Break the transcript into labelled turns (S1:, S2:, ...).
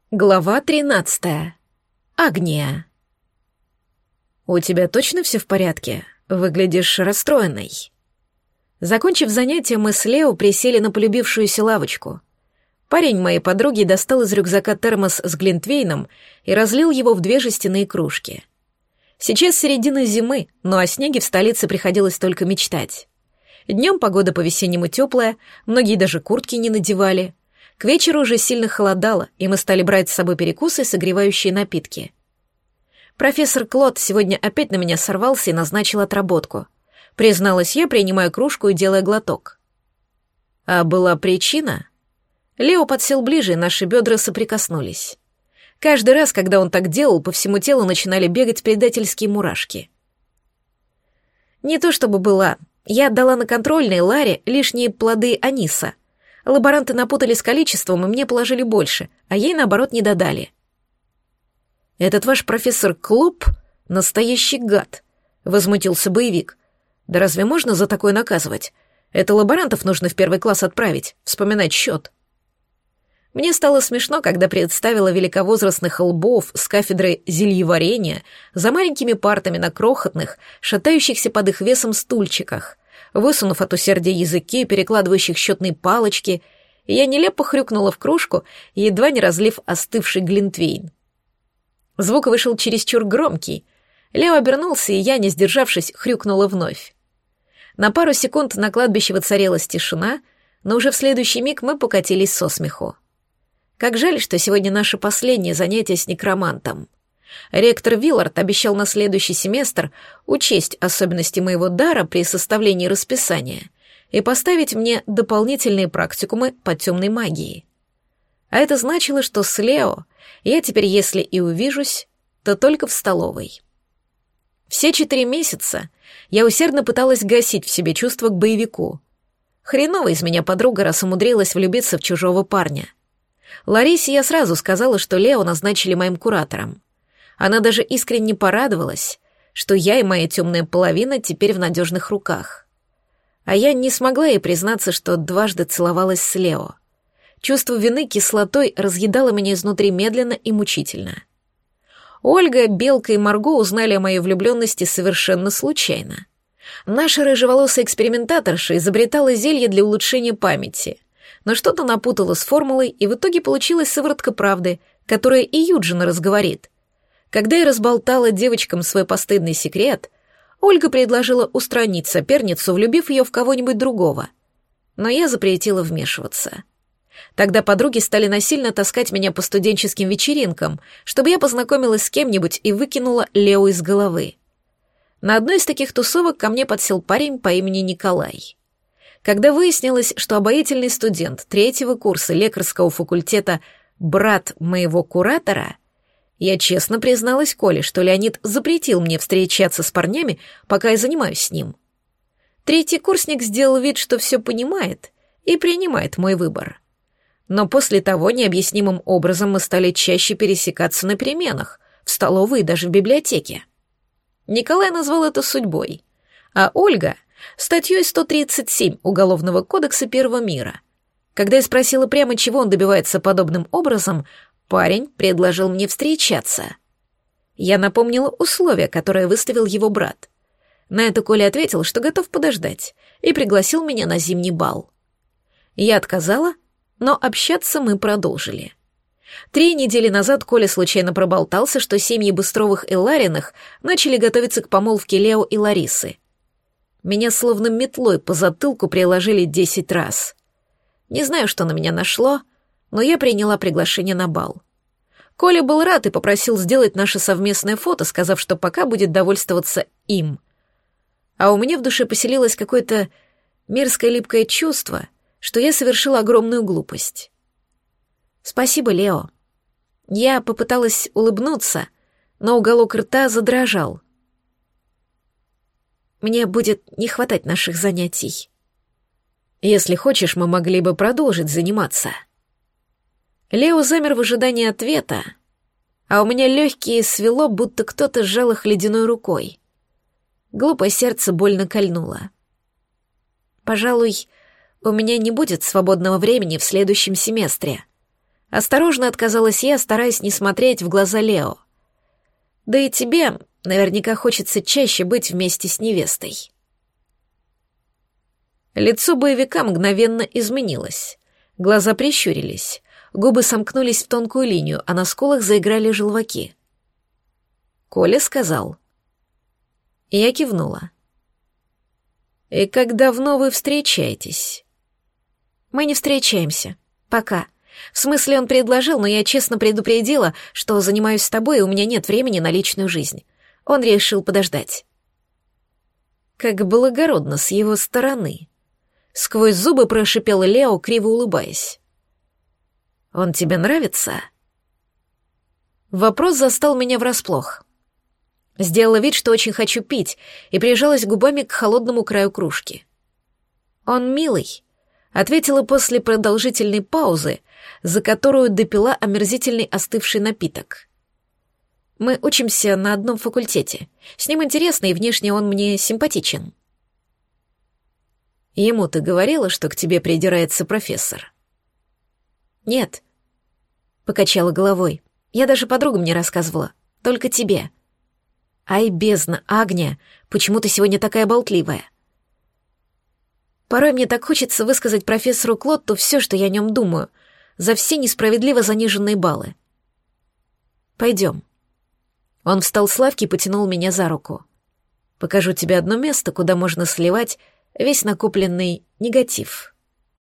S1: Глава 13. Агния. «У тебя точно все в порядке? Выглядишь расстроенной». Закончив занятие, мы с Лео присели на полюбившуюся лавочку. Парень моей подруги достал из рюкзака термос с глинтвейном и разлил его в 2 жестяные кружки. Сейчас середина зимы, но о снеге в столице приходилось только мечтать. Днем погода по-весеннему теплая, многие даже куртки не надевали. К вечеру уже сильно холодало, и мы стали брать с собой перекусы и согревающие напитки. Профессор Клод сегодня опять на меня сорвался и назначил отработку. Призналась я, принимая кружку и делая глоток. А была причина? Лео подсел ближе, и наши бедра соприкоснулись. Каждый раз, когда он так делал, по всему телу начинали бегать предательские мурашки. Не то чтобы была. Я отдала на контрольные Ларе лишние плоды аниса. Лаборанты напутали с количеством, и мне положили больше, а ей, наоборот, не додали. «Этот ваш профессор Клоп — настоящий гад», — возмутился боевик. «Да разве можно за такое наказывать? Это лаборантов нужно в 1 класс отправить, вспоминать счет». Мне стало смешно, когда представила великовозрастных лбов с кафедры зельеварения за маленькими партами на крохотных, шатающихся под их весом стульчиках, высунув от усердия языки, перекладывающих счетные палочки, и я нелепо хрюкнула в кружку, едва не разлив остывший глинтвейн. Звук вышел чересчур громкий. Лео обернулся, и я, не сдержавшись, хрюкнула вновь. На пару секунд на кладбище воцарилась тишина, но уже в следующий миг мы покатились со смеху. Как жаль, что сегодня наше последнее занятие с некромантом. Ректор Виллард обещал на следующий семестр учесть особенности моего дара при составлении расписания и поставить мне дополнительные практикумы по темной магии. А это значило, что с Лео я теперь, если и увижусь, то только в столовой. Все 4 месяца я усердно пыталась гасить в себе чувство к боевику. Хреново из меня подруга, раз умудрилась влюбиться в чужого парня. Ларисе я сразу сказала, что Лео назначили моим куратором. Она даже искренне порадовалась, что я и моя темная половина теперь в надежных руках. А я не смогла ей признаться, что дважды целовалась с Лео. Чувство вины кислотой разъедало меня изнутри медленно и мучительно. Ольга, Белка и Марго узнали о моей влюбленности совершенно случайно. Наша рыжеволосая экспериментаторша изобретала зелье для улучшения памяти, но что-то напутала с формулой, и в итоге получилась сыворотка правды, которая и Юджина разговорит. Когда я разболтала девочкам свой постыдный секрет, Ольга предложила устранить соперницу, влюбив ее в кого-нибудь другого. Но я запретила вмешиваться. Тогда подруги стали насильно таскать меня по студенческим вечеринкам, чтобы я познакомилась с кем-нибудь и выкинула Лео из головы. На одной из таких тусовок ко мне подсел парень по имени Николай. Когда выяснилось, что обаятельный студент 3-го курса лекарского факультета брат моего куратора, я честно призналась Коле, что Леонид запретил мне встречаться с парнями, пока я занимаюсь с ним. 3-й курсник сделал вид, что все понимает и принимает мой выбор. Но после того необъяснимым образом мы стали чаще пересекаться на переменах, в столовой и даже в библиотеке. Николай назвал это судьбой, а Ольга — статьей 137 Уголовного кодекса Первого мира. Когда я спросила прямо, чего он добивается подобным образом, парень предложил мне встречаться. Я напомнила условия, которые выставил его брат. На это Коля ответил, что готов подождать, и пригласил меня на зимний бал. Я отказала, но общаться мы продолжили. 3 недели назад Коля случайно проболтался, что семьи Быстровых и Лариных начали готовиться к помолвке Лео и Ларисы. Меня словно метлой по затылку приложили 10 раз. Не знаю, что на меня нашло, но я приняла приглашение на бал. Коля был рад и попросил сделать наше совместное фото, сказав, что пока будет довольствоваться им. А у меня в душе поселилось какое-то мерзкое липкое чувство, что я совершила огромную глупость. «Спасибо, Лео». Я попыталась улыбнуться, но уголок рта задрожал. «Мне будет не хватать наших занятий. Если хочешь, мы могли бы продолжить заниматься». Лео замер в ожидании ответа, а у меня легкие свело, будто кто-то сжал их ледяной рукой. Глупое сердце больно кольнуло. «Пожалуй, у меня не будет свободного времени в следующем семестре», Осторожно отказалась я, стараясь не смотреть в глаза Лео. Да и тебе наверняка хочется чаще быть вместе с невестой. Лицо боевика мгновенно изменилось. Глаза прищурились, губы сомкнулись в тонкую линию, а на скулах заиграли желваки. Коля сказал. Я кивнула. «И как давно вы встречаетесь?» «Мы не встречаемся. Пока. В смысле, он предложил, но я честно предупредила, что занимаюсь с тобой, и у меня нет времени на личную жизнь. Он решил подождать». Как благородно с его стороны. Сквозь зубы прошипел Лео, криво улыбаясь. «Он тебе нравится?» Вопрос застал меня врасплох. Сделала вид, что очень хочу пить, и прижалась губами к холодному краю кружки. «Он милый», — ответила после продолжительной паузы, за которую допила омерзительный остывший напиток. «Мы учимся на одном факультете. С ним интересно, и внешне он мне симпатичен». «Ему ты говорила, что к тебе придирается профессор?» «Нет», — покачала головой. «Я даже подругам не рассказывала. Только тебе». «Ай, бездна, Агния, почему ты сегодня такая болтливая?» Порой мне так хочется высказать профессору Клотту все, что я о нем думаю, за все несправедливо заниженные баллы. «Пойдем». Он встал с лавки и потянул меня за руку. «Покажу тебе одно место, куда можно сливать весь накопленный негатив».